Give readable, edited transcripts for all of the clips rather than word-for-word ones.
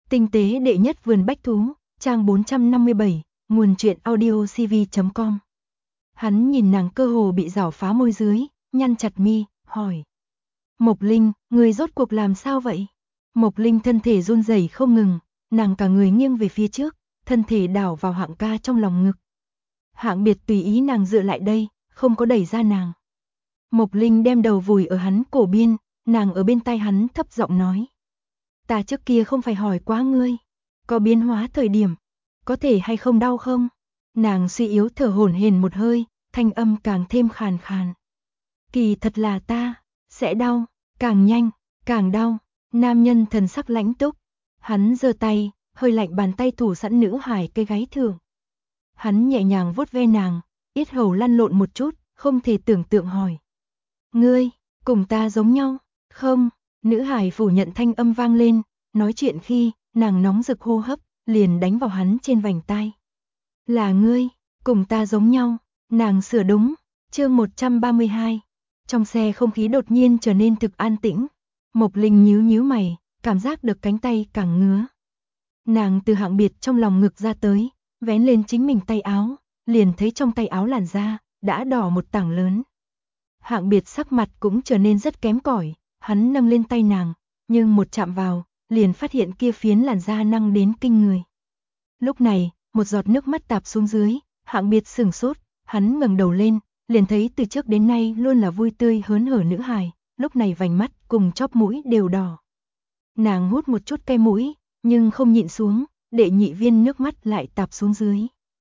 Tinh tế đệ nhất vườn bách thú, trang 457, nguồn truyện audiocv.com. Hắn nhìn nàng cơ hồ bị rảo phá môi dưới, nhăn chặt mi, hỏi. Mộc Linh, người rốt cuộc làm sao vậy? Mộc Linh thân thể run rẩy không ngừng, nàng cả người nghiêng về phía trước, thân thể đảo vào Hạng ca trong lòng ngực. Hạng Biệt tùy ý nàng dựa lại đây, không có đẩy ra nàng. Mộc Linh đem đầu vùi ở hắn cổ biên, nàng ở bên tai hắn thấp giọng nói. Ta trước kia không phải hỏi quá ngươi, có biến hóa thời điểm, có thể hay không đau không? Nàng suy yếu thở hổn hển một hơi, thanh âm càng thêm khàn khàn. Kỳ thật là ta, sẽ đau, càng nhanh, càng đau. Nam nhân thần sắc lãnh túc, hắn giơ tay, hơi lạnh bàn tay thủ sẵn nữ hải cây gáy thượng. Hắn nhẹ nhàng vuốt ve nàng, yết hầu lăn lộn một chút, không thể tưởng tượng hỏi. Ngươi, cùng ta giống nhau, không? Nữ hải phủ nhận thanh âm vang lên, nói chuyện khi, nàng nóng rực hô hấp, liền đánh vào hắn trên vành tai. Là ngươi, cùng ta giống nhau, nàng sửa đúng, chương 132. Trong xe không khí đột nhiên trở nên thực an tĩnh, Mộc Linh nhíu nhíu mày, cảm giác được cánh tay càng ngứa. Nàng từ Hạng Biệt trong lòng ngực ra tới, vén lên chính mình tay áo, liền thấy trong tay áo làn da, đã đỏ một tảng lớn. Hạng Biệt sắc mặt cũng trở nên rất kém cỏi, hắn nâng lên tay nàng, nhưng một chạm vào, liền phát hiện kia phiến làn da năng đến kinh người. Lúc này, một giọt nước mắt tạp xuống dưới, Hạng Biệt sửng sốt, hắn ngẩng đầu lên, liền thấy từ trước đến nay luôn là vui tươi hớn hở nữ hài, lúc này vành mắt cùng chóp mũi đều đỏ. Nàng hút một chút cây mũi, nhưng không nhịn xuống, đệ nhị viên nước mắt lại tạp xuống dưới.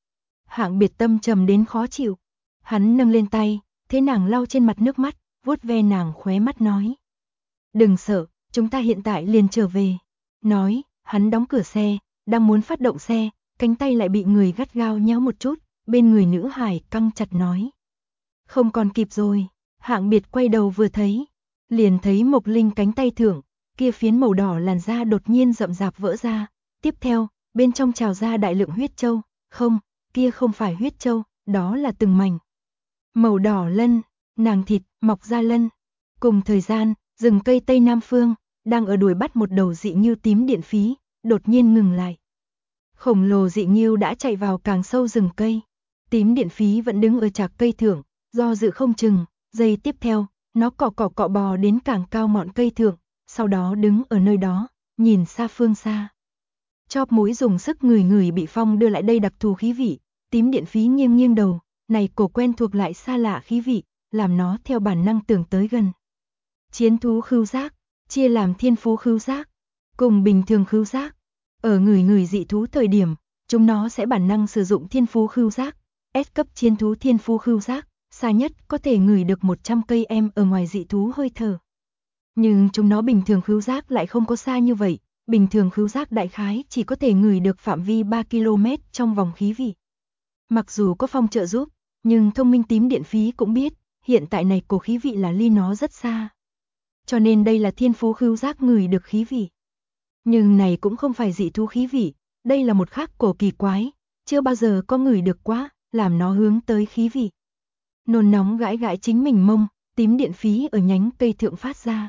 Hạng Biệt tâm trầm đến khó chịu, hắn nâng lên tay, thế nàng lau trên mặt nước mắt, vuốt ve nàng khóe mắt nói. Đừng sợ, chúng ta hiện tại liền trở về. Nói, hắn đóng cửa xe, đang muốn phát động xe, cánh tay lại bị người gắt gao nhéo một chút, bên người nữ hải căng chặt nói. Không còn kịp rồi, Hạng Biệt quay đầu vừa thấy, liền thấy Mộc Linh cánh tay thượng, kia phiến màu đỏ làn da đột nhiên rậm rạp vỡ ra, tiếp theo, bên trong trào ra đại lượng huyết châu, không, kia không phải huyết châu, đó là từng mảnh. Màu đỏ lân, nàng thịt, mọc ra lân. Cùng thời gian, rừng cây Tây Nam Phương, đang ở đuổi bắt một đầu dị nghưu tím điện phí, đột nhiên ngừng lại. Khổng lồ dị nghưu đã chạy vào càng sâu rừng cây. Tím điện phí vẫn đứng ở chạc cây thượng, do dự không chừng, giây tiếp theo, nó cọ bò đến càng cao ngọn cây thượng, sau đó đứng ở nơi đó, nhìn xa phương xa. Chóp mũi dùng sức ngửi bị phong đưa lại đây đặc thù khí vị, tím điện phí nghiêng nghiêng đầu, này cổ quen thuộc lại xa lạ khí vị, làm nó theo bản năng tưởng tới gần. Chiến thú khứu giác, chia làm thiên phú khứu giác, cùng bình thường khứu giác. Ở ngửi dị thú thời điểm, chúng nó sẽ bản năng sử dụng thiên phú khứu giác, S cấp chiến thú thiên phú khứu giác, xa nhất có thể ngửi được 100 cây em ở ngoài dị thú hơi thở. Nhưng chúng nó bình thường khứu giác lại không có xa như vậy, bình thường khứu giác đại khái chỉ có thể ngửi được phạm vi 3 km trong vòng khí vị. Mặc dù có phong trợ giúp, nhưng thông minh tím điện phí cũng biết, hiện tại này cổ khí vị là ly nó rất xa. Cho nên đây là thiên phú khứu giác ngửi được khí vị. Nhưng này cũng không phải dị thú khí vị, đây là một khác cổ kỳ quái, chưa bao giờ có ngửi được quá, làm nó hướng tới khí vị. Nôn nóng gãi gãi chính mình mông, tím điện phí ở nhánh cây thượng phát ra.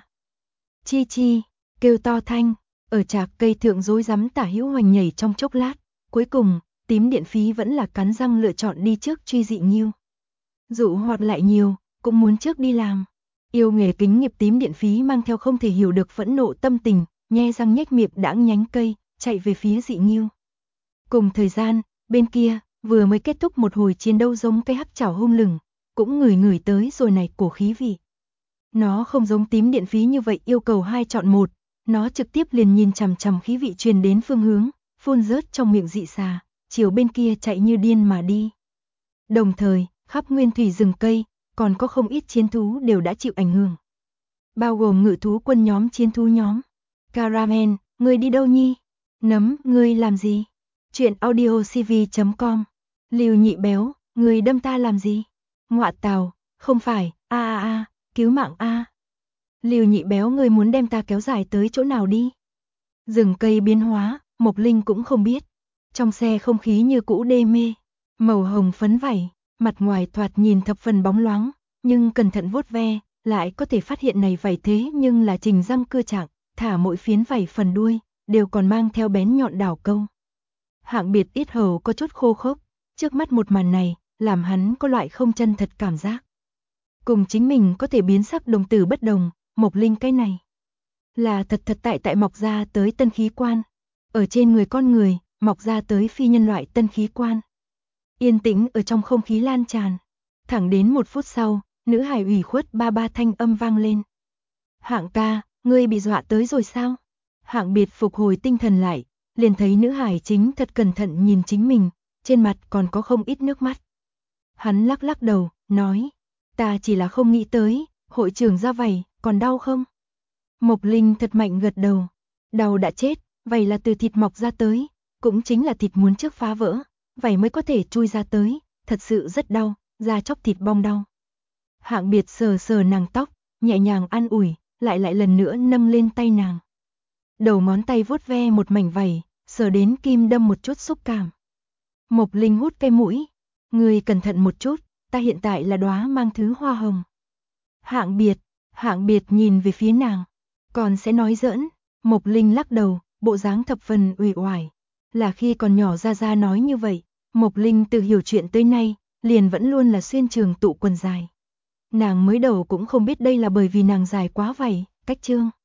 Chi chi, kêu to thanh, ở chạc cây thượng rối rắm tả hữu hoành nhảy trong chốc lát, cuối cùng, tím điện phí vẫn là cắn răng lựa chọn đi trước truy dị nghưu. Dụ hoạt lại nhiều, cũng muốn trước đi làm. Yêu nghề kính nghiệp tím điện phí mang theo không thể hiểu được phẫn nộ tâm tình, nhe răng nhếch miệng đãng nhánh cây, chạy về phía dị nghưu. Cùng thời gian, bên kia, vừa mới kết thúc một hồi chiến đấu giống cây hắc chảo hung lừng, cũng ngửi tới rồi này cổ khí vị. Nó không giống tím điện phí như vậy yêu cầu 2 chọn 1, nó trực tiếp liền nhìn chằm chằm khí vị truyền đến phương hướng, phun rớt trong miệng dị xà, chiều bên kia chạy như điên mà đi. Đồng thời, khắp nguyên thủy rừng cây, còn có không ít chiến thú đều đã chịu ảnh hưởng. Bao gồm ngự thú quân nhóm chiến thú nhóm. Caramel, ngươi đi đâu nhi? Nấm, ngươi làm gì? Chuyện audiocv.com. Lưu Nhị Béo, ngươi đâm ta làm gì? Ngọa tào, không phải, cứu mạng a. Lưu Nhị Béo ngươi muốn đem ta kéo dài tới chỗ nào đi? Rừng cây biến hóa, Mộc Linh cũng không biết. Trong xe không khí như cũ đê mê, màu hồng phấn vảy, mặt ngoài thoạt nhìn thập phần bóng loáng, nhưng cẩn thận vuốt ve, lại có thể phát hiện này vảy thế nhưng là trình răng cưa trạng, thả mỗi phiến vảy phần đuôi, đều còn mang theo bén nhọn đảo câu. Hạng Biệt yết hầu có chút khô khốc, trước mắt một màn này, làm hắn có loại không chân thật cảm giác. Cùng chính mình có thể biến sắc đồng tử bất đồng, Mộc Linh cái này là thật tại mọc ra tới tân khí quan, ở trên người con người, mọc ra tới phi nhân loại tân khí quan. Yên tĩnh ở trong không khí lan tràn, thẳng đến 1 phút sau, nữ hài ủy khuất ba thanh âm vang lên. Hạng ca, ngươi bị dọa tới rồi sao? Hạng Biệt phục hồi tinh thần lại, liền thấy nữ hài chính thật cẩn thận nhìn chính mình, trên mặt còn có không ít nước mắt. Hắn lắc đầu, nói, ta chỉ là không nghĩ tới, hội trưởng ra vảy, còn đau không? Mộc Linh thật mạnh gật đầu, đau đã chết, vảy là từ thịt mọc ra tới, cũng chính là thịt muốn trước phá vỡ, vảy mới có thể chui ra tới, thật sự rất đau, da chóc thịt bong đau. Hạng Biệt sờ nàng tóc, nhẹ nhàng an ủi, lại lần nữa nâng lên tay nàng. Đầu ngón tay vuốt ve một mảnh vảy, sờ đến kim đâm một chút xúc cảm. Mộc Linh hút cái mũi, ngươi cẩn thận một chút, ta hiện tại là đóa mang thứ hoa hồng. Hạng Biệt nhìn về phía nàng, còn sẽ nói giỡn. Mộc Linh lắc đầu, bộ dáng thập phần uể oải. Là khi còn nhỏ Gia nói như vậy, Mộc Linh từ hiểu chuyện tới nay, liền vẫn luôn là xuyên trường tụ quần dài. Nàng mới đầu cũng không biết đây là bởi vì nàng dài quá vảy, cách chương.